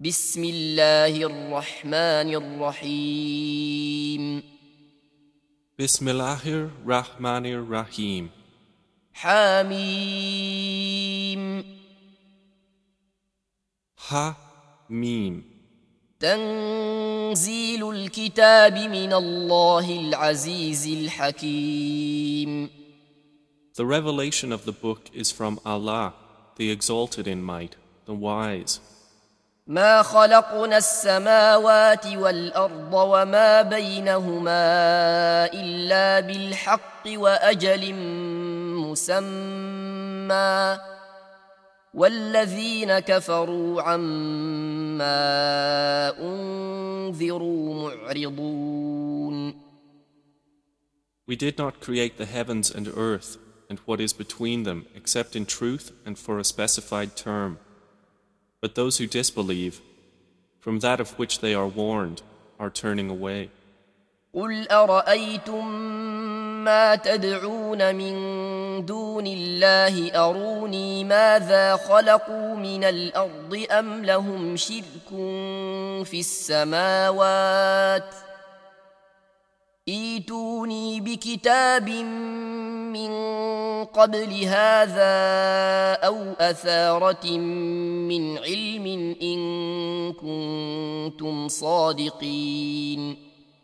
بسم الله الرحمن الرحيم Bismillahir Rahmanir Rahim. حميم Ha Mim. تنزيل الكتاب من الله العزيز الحكيم. The revelation of the book is from Allah, the exalted in might, the wise. ما خلقنا السماوات والأرض وما بينهما إلا بالحق وأجل مسمى والذين كفروا عما أنذروا معرضون. We did not create the heavens and earth and what is between them except in truth and for a specified term. But those who disbelieve, from that of which they are warned, are turning away. قل أرأيتم ما تدعون من دون الله أروني ماذا خلقوا من الأرض أم لهم شرك في السماوات ائتوني بكتاب من قبل هذا أو أثارة من علم إن كنتم صادقين.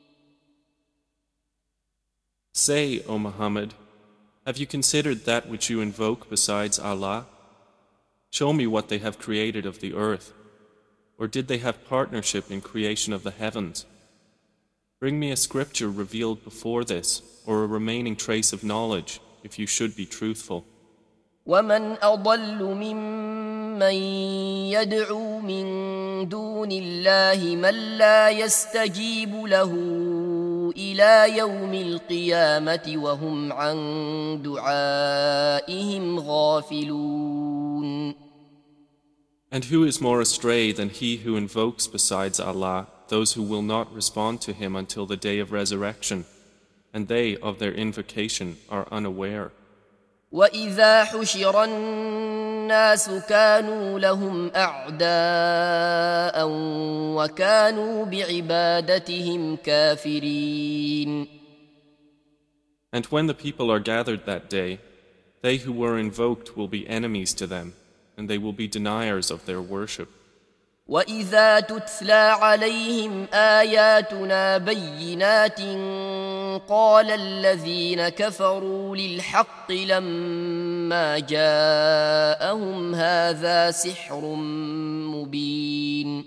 Say, O Muhammad, have you considered that which you invoke besides Allah? Show me what they have created of the earth, or did they have partnership in creation of the heavens? Bring me a scripture revealed before this, or a remaining trace of knowledge, if you should be truthful. ومن أضل ممن يدعو من دون الله من لا يستجيب له إلى يوم القيامة وهم عن دعائهم غافلون. And who is more astray than he who invokes besides Allah those who will not respond to him until the day of resurrection, and they of their invocation are unaware. وإذا حشر الناس كانوا لهم أعداء وكانوا بعبادتهم كافرين. And when the people are gathered that day, they who were invoked will be enemies to them, and they will be deniers of their worship. وإذا تتلى عليهم آياتنا بينات قال الذين كفروا للحق لما جاءهم هذا سحر مبين.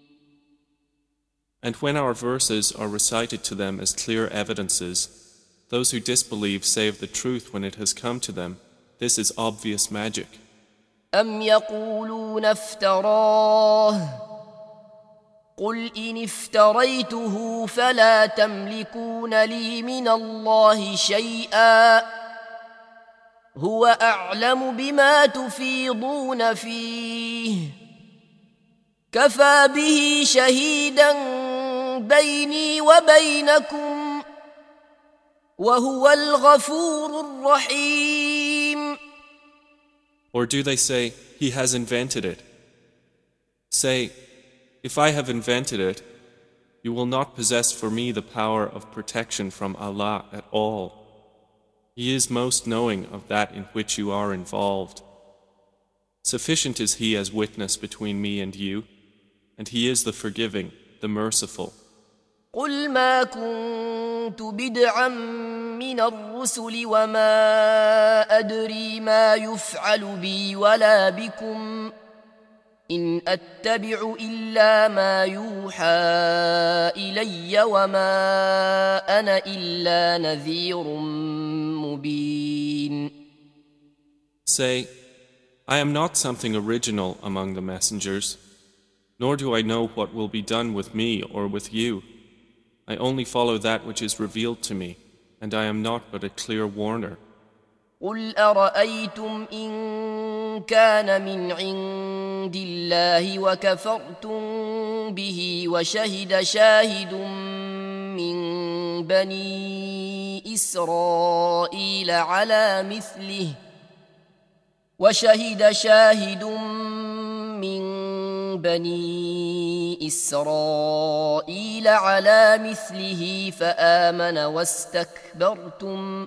And when our verses are recited to them as clear evidences, those who disbelieve say of the truth when it has come to them, this is obvious magic. أم يقولون افتراه قل إن افتريته فلا تملكون لي من الله شيئا هو أعلم بما تفيضون فيه كفى به شهيدا بيني وبينكم وهو الغفور الرحيم. Or do they say, he has invented it? Say, if I have invented it, you will not possess for me the power of protection from Allah at all. He is most knowing of that in which you are involved. Sufficient is He as witness between me and you, and He is the forgiving, the merciful. قل ما كنت بدعا من الرسل وما أدري ما يفعل بي ولا بكم إن أتبع إلا ما يوحى إلي وما أنا إلا نذير مبين. Say, I am not something original among the messengers, nor do I know what will be done with me or with you. I only follow that which is revealed to me, and I am not but a clear warner. قل أرأيتم إن كان من عند الله وكفرتم به وشهد شاهد من بني إسرائيل على مثله وشهد شاهد من بني إسرائيل على مثله فآمن واستكبرتم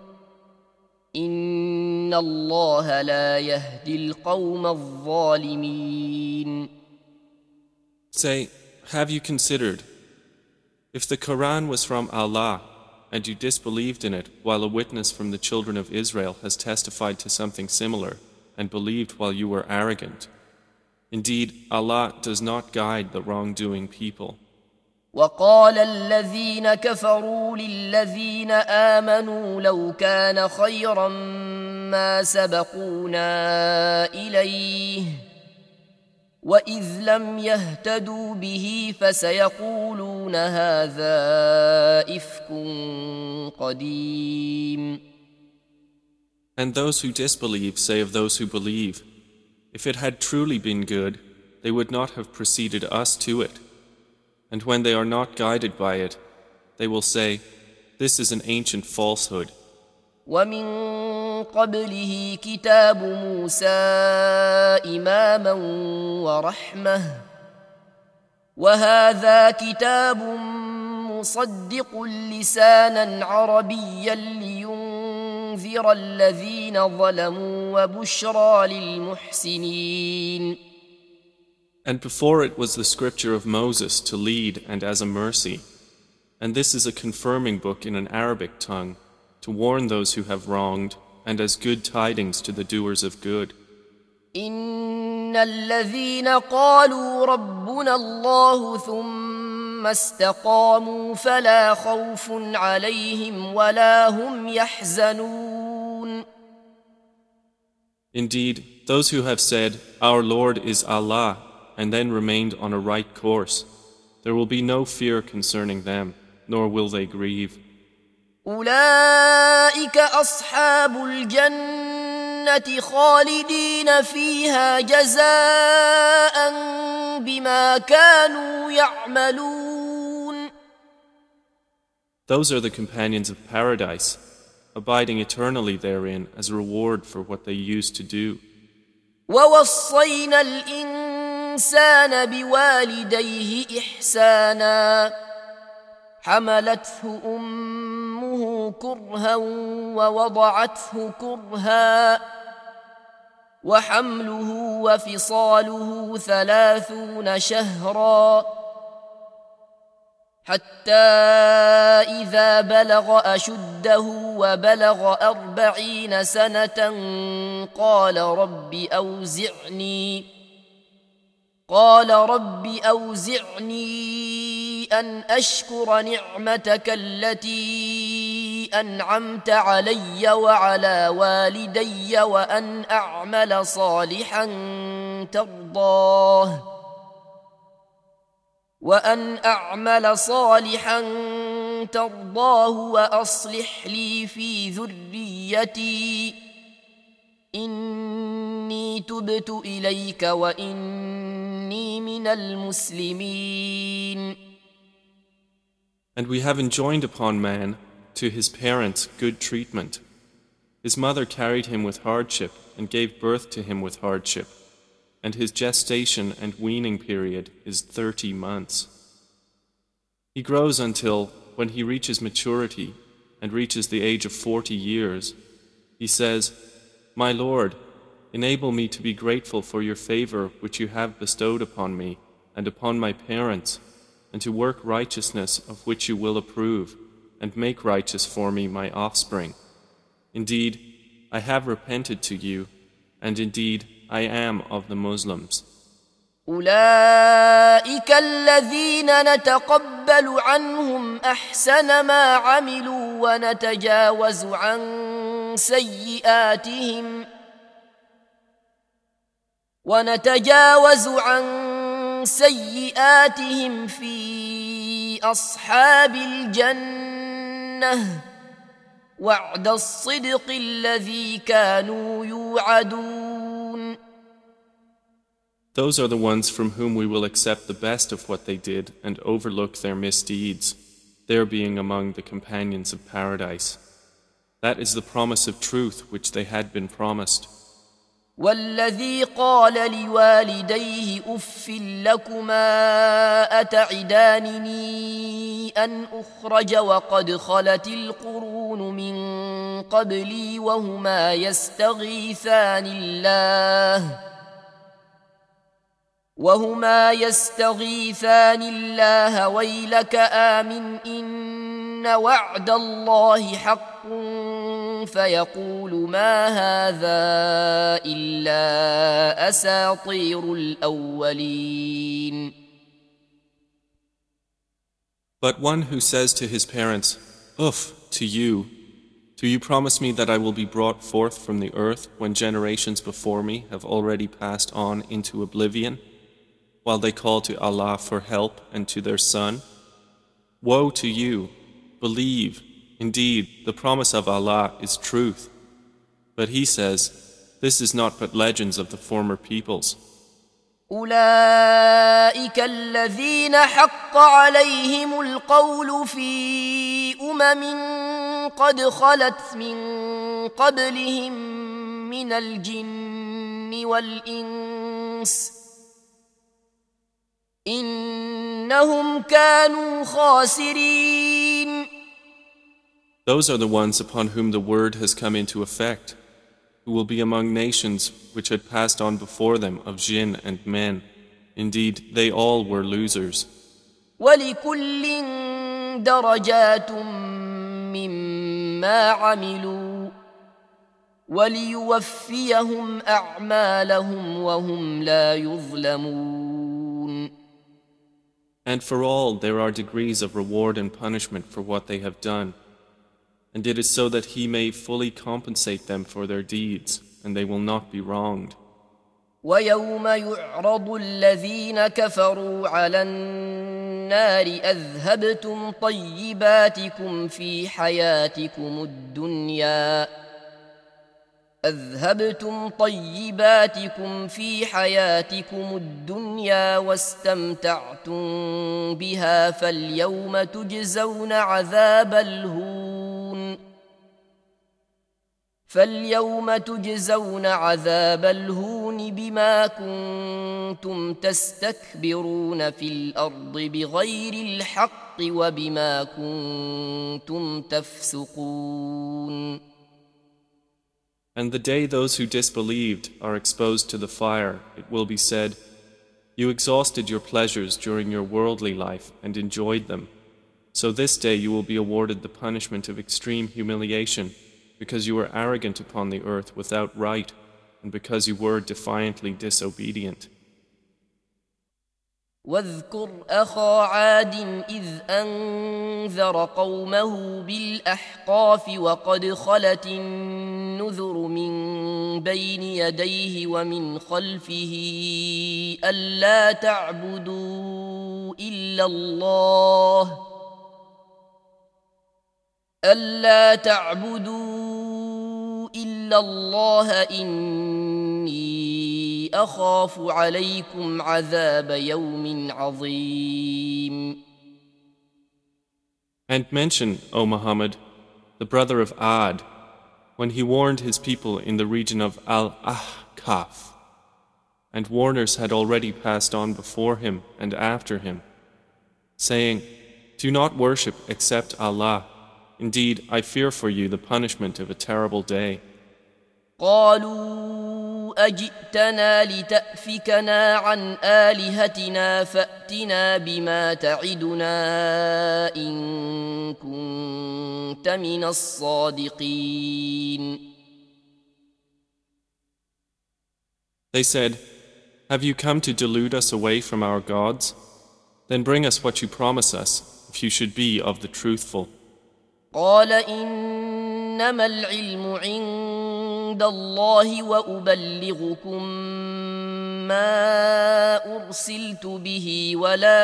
إن الله لا يهدي القوم الظالمين. Say, have you considered, if the Quran was from Allah and you disbelieved in it while a witness from the children of Israel has testified to something similar and believed while you were arrogant, indeed Allah does not guide the wrongdoing people. وقال الذين كفروا للذين آمنوا لو كان خيرا ما سبقونا إليه وإذ لم يهتدوا به فسيقولون هذا إفك قديم. And those who disbelieve say of those who believe, if it had truly been good, they would not have preceded us to it. And when they are not guided by it, they will say, this is an ancient falsehood. ومن قبله كتاب موسى إماما ورحمة وهذا كتاب مصدق لسانا عربيا لينذر الذين ظلموا وبشرى للمحسنين. And before it was the scripture of Moses to lead and as a mercy. And this is a confirming book in an Arabic tongue to warn those who have wronged and as good tidings to the doers of good. إن الذين قالوا ربنا الله ثم استقاموا فلا خوف عليهم ولا هم يحزنون. Indeed, those who have said, Our Lord is Allah, and then remained on a right course, there will be no fear concerning them, nor will they grieve. أولئك أصحاب الجنة خالدين فيها جزاء بما كانوا يعملون. Those are the companions of paradise, abiding eternally therein as a reward for what they used to do. ووصينا الإنسان بوالديه إحسانا حملته أمه كرها ووضعته كرها وحمله وفصاله 30 شهرا حتى إذا بلغ أشده وبلغ 40 سنة قال رب أوزعني أن أشكر نعمتك التي أنعمت علي وعلى والدي وأن أعمل صالحا ترضاه وأصلح لي في ذريتي إني تبت إليك وإني من المسلمين. And we have enjoined upon man, to his parents, good treatment. His mother carried him with hardship and gave birth to him with hardship, and his gestation and weaning period is 30 months. He grows until, when he reaches maturity and reaches the age of 40 years, he says, My Lord, enable me to be grateful for your favor which you have bestowed upon me and upon my parents, and to work righteousness of which you will approve, and make righteous for me my offspring. Indeed, I have repented to you, and indeed I am of the Muslims. أولئك الذين نتقبل عنهم أحسن ما عملوا ونتجاوز عن سيئاتهم في أصحاب الجنة وعد الصدق الذي كانوا يوعدون. Those are the ones from whom we will accept the best of what they did and overlook their misdeeds, their being among the companions of paradise. That is the promise of truth which they had been promised. والذي قال لوالديه أف لكما أتعدانني أن أخرج وقد خلت القرون من قبلي وهما يستغيثان الله ويلك آمن إن وعد الله حق فيقول ما هذا إلا أساطير الأولين. But one who says to his parents, Uff, to you, do you promise me that I will be brought forth from the earth when generations before me have already passed on into oblivion, while they call to Allah for help and to their son? Woe to you! Believe, indeed, the promise of Allah is truth. But he says, this is not but legends of the former peoples. أولئك الذين حق عليهم القول في قد خلت من قبلهم من الجن والإنس إنهم كانوا خاسرين. Those are the ones upon whom the word has come into effect, who will be among nations which had passed on before them of jinn and men. Indeed, they all were losers. وَلِكُلٍّ دَرَجَاتٌ مِّمَّا عَمِلُوا وَلِيُوَفِّيَهُمْ أَعْمَالَهُمْ وَهُمْ لَا يُظْلَمُونَ. And for all there are degrees of reward and punishment for what they have done. And it is so that he may fully compensate them for their deeds, and they will not be wronged. وَيَوْمَ يُعْرَضُ الَّذِينَ كَفَرُوا عَلَى النَّارِ أَذْهَبْتُمْ طَيِّبَاتِكُمْ في حياتكم الدنيا واستمتعتم بها فاليوم تجزون عذاب الهون بما كنتم تستكبرون في الأرض بغير الحق وبما كنتم تفسقون. And the day those who disbelieved are exposed to the fire, it will be said, you exhausted your pleasures during your worldly life and enjoyed them. So this day you will be awarded the punishment of extreme humiliation, because you were arrogant upon the earth without right, and because you were defiantly disobedient. واذكر أخا عاد إذ أنذر قومه بالأحقاف وقد خلت النذر من بين يديه ومن خلفه ألا تعبدوا إلا الله إني أخاف عليكم عذاب يوم عظيم. And mention, O Muhammad, the brother of Ad, when he warned his people in the region of Al-Ahqaf, and warners had already passed on before him and after him, saying, do not worship except Allah. Indeed, I fear for you the punishment of a terrible day. قالوا أجئتنا لتأفكنا عن آلهتنا فأتنا بما تعدنا إن كنت من الصادقين. They said, have you come to delude us away from our gods? Then bring us what you promise us, if you should be of the truthful. قال إنما العلم عند الله وأبلغكم ما أرسلت به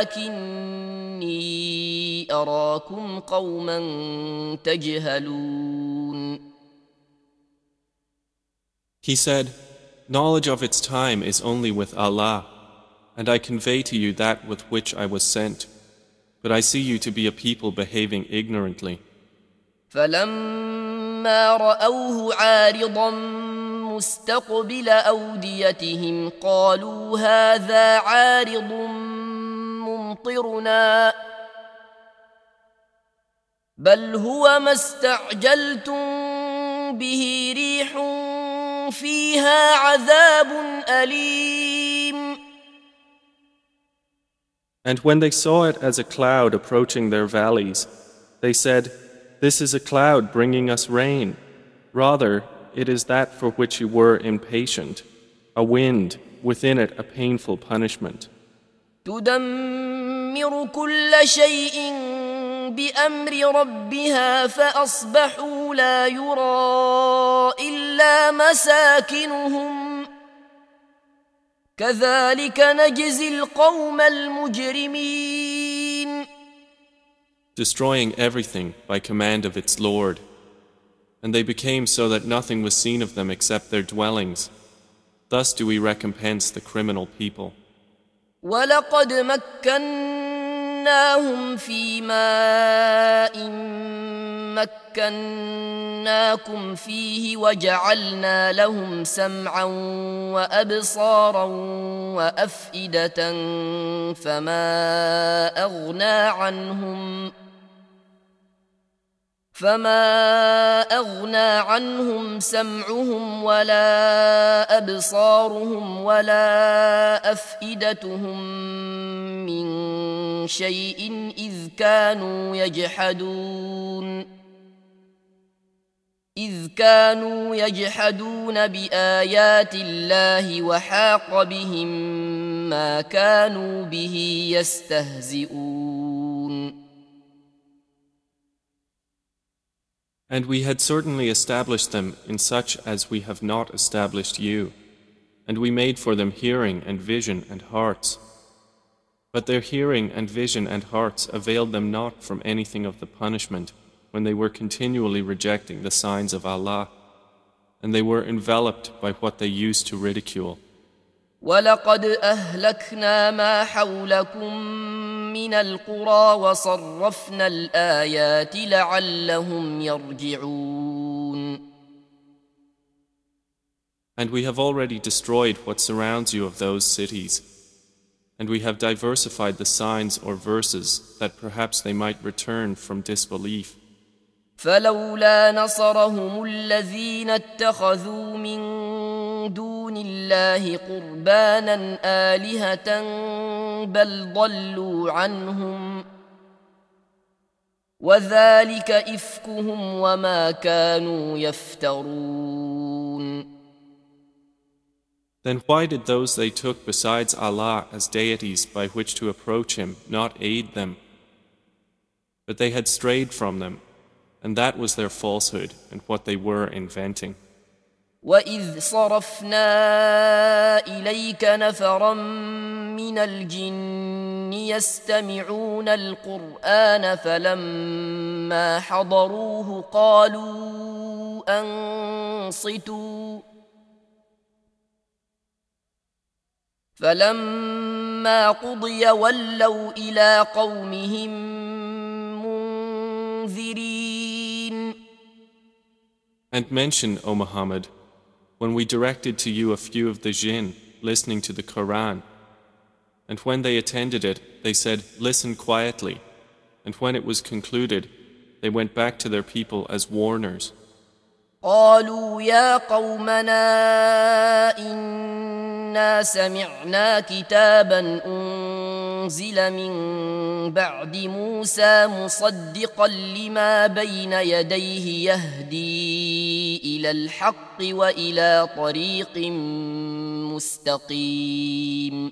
ولكني أراكم قوما تجهلون. He said, knowledge of its time is only with Allah, and I convey to you that with which I was sent, but I see you to be a people behaving ignorantly. فلما رأوه عارضا مستقبل أوديتهم قالوا هذا عارض ممطرنا بل هو ما استعجلتم به ريح فيها عذاب أليم. And when they saw it as a cloud approaching their valleys, they said, "This is a cloud bringing us rain. Rather, it is that for which you were impatient, a wind, within it a painful punishment." تدمر كل شيء بأمر ربها فأصبحوا لا يرى إلا مساكنهم كذلك نجزي القوم المجرمين. Destroying everything by command of its Lord. And they became so that nothing was seen of them except their dwellings. Thus do we recompense the criminal people. وَلَقَدْ مَكَّنَّاهُمْ فِي مَاءٍ مَكَّنَّاكُمْ فِيهِ وَجَعَلْنَا لَهُمْ سَمْعًا وَأَبْصَارًا وَأَفْئِدَةً فما أغنى عنهم سمعهم ولا أبصارهم ولا أفئدتهم من شيء إذ كانوا يجحدون بآيات الله وحاق بهم ما كانوا به يستهزئون. And we had certainly established them in such as we have not established you, and we made for them hearing and vision and hearts. But their hearing and vision and hearts availed them not from anything of the punishment when they were continually rejecting the signs of Allah, and they were enveloped by what they used to ridicule. وَلَقَدْ أَهْلَكْنَا مَا حَوْلَكُمْ مِنَ الْقُرَى وَصَرَّفْنَا الْآيَاتِ لَعَلَّهُمْ يَرْجِعُونَ. And we have already destroyed what surrounds you of those cities, and we have diversified the signs or verses that perhaps they might return from disbelief. فَلَوْلَا نَصَرَهُمُ الَّذِينَ اتَّخَذُوا مِن دون الله قربانا آلهة بل ضلوا عنهم وذلك إفكهم وما كانوا يفترون. Then why did those they took besides Allah as deities by which to approach Him not aid them? But they had strayed from them, and that was their falsehood and what they were inventing. وَإِذْ صَرَفْنَا إِلَيْكَ نَفَرًا مِنَ الْجِنِّ يَسْتَمِعُونَ الْقُرْآنَ فَلَمَّا حَضَرُوهُ قَالُوا أَنصِتُوا فَلَمَّا قُضِيَ وَلَّوْا إِلَى قَوْمِهِمْ مُنذِرِينَ. And mention, O Muhammad, when we directed to you a few of the jinn listening to the Quran, and when they attended it, they said, "Listen quietly," and when it was concluded, they went back to their people as warners. قالوا يا قومنا إنا سمعنا كتابا أنزل من بعد موسى مصدقا لما بين يديه يهدي إلى الحق وإلى طريق مستقيم.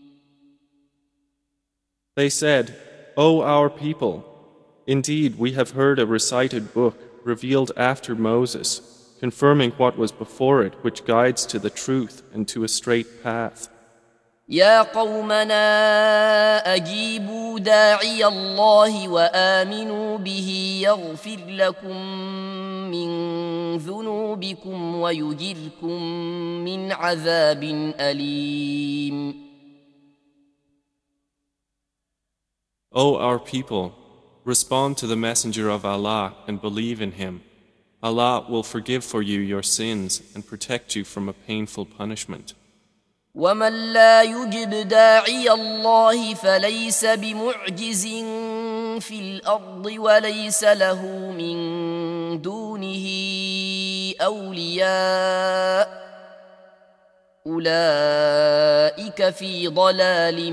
They said, "O our people, indeed we have heard a recited book revealed after Moses, confirming what was before it, which guides to the truth and to a straight path." يا قومنا أجيبوا داعي الله وآمنوا به يغفر لكم من ذنوبكم ويجركم من عذاب أليم. O our people, respond to the Messenger of Allah and believe in him. Allah will forgive for you your sins and protect you from a painful punishment. ومن لا يجب داعي الله فليس بمعجز في الأرض وليس له من دونه أولياء أولئك في ضلال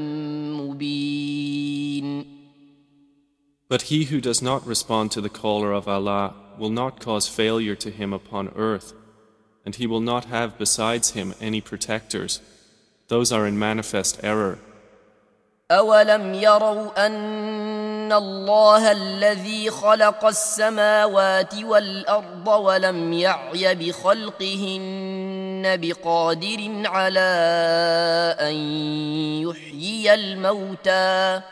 مبين. But he who does not respond to the caller of Allah will not cause failure to him upon earth, and he will not have besides him any protectors. Those are in manifest error. أولم يروا أن الله الذي خلق السماوات والأرض ولم يعي بخلقهن بقادر على أن يحيي الموتى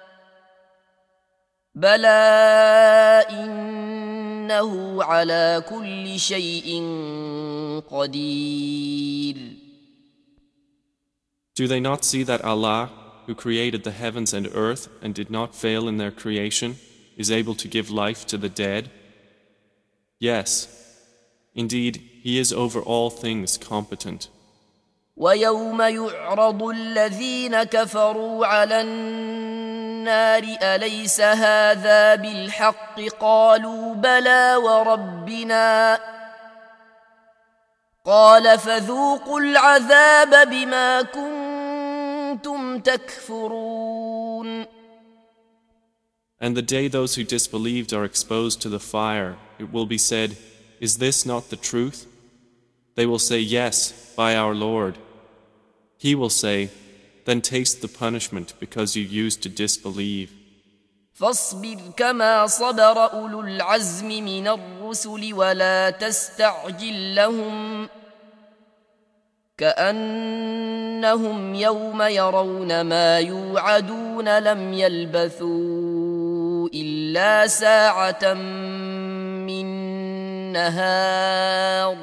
بلى إنه على كل شيء قدير. Do they not see that Allah, who created the heavens and earth and did not fail in their creation, is able to give life to the dead? Yes, indeed, He is over all things competent. ويوم يعرض الذين كفروا على النار أليس هذا بالحق قالوا بلى وربنا قال فذوقوا العذاب بما كنتم تكفرون. And the day those who disbelieved are exposed to the fire, it will be said, "Is this not the truth?" They will say, "Yes, by our Lord." He will say, "Then taste the punishment because you used to disbelieve." فاصبر كما صبر أولو العزم من الرسل ولا تستعجل لهم كأنهم يوم يرون ما يوعدون لم يلبثوا إلا ساعة من نهار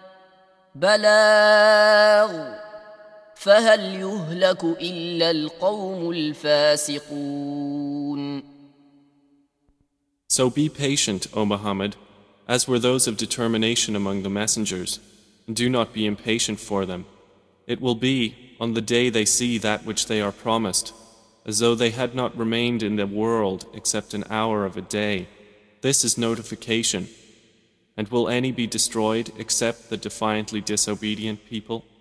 بلاغ فهل يهلك إلا القوم الفاسقون. So be patient, O Muhammad, as were those of determination among the messengers, and do not be impatient for them. It will be, on the day they see that which they are promised, as though they had not remained in the world except an hour of a day. This is notification. And will any be destroyed except the defiantly disobedient people?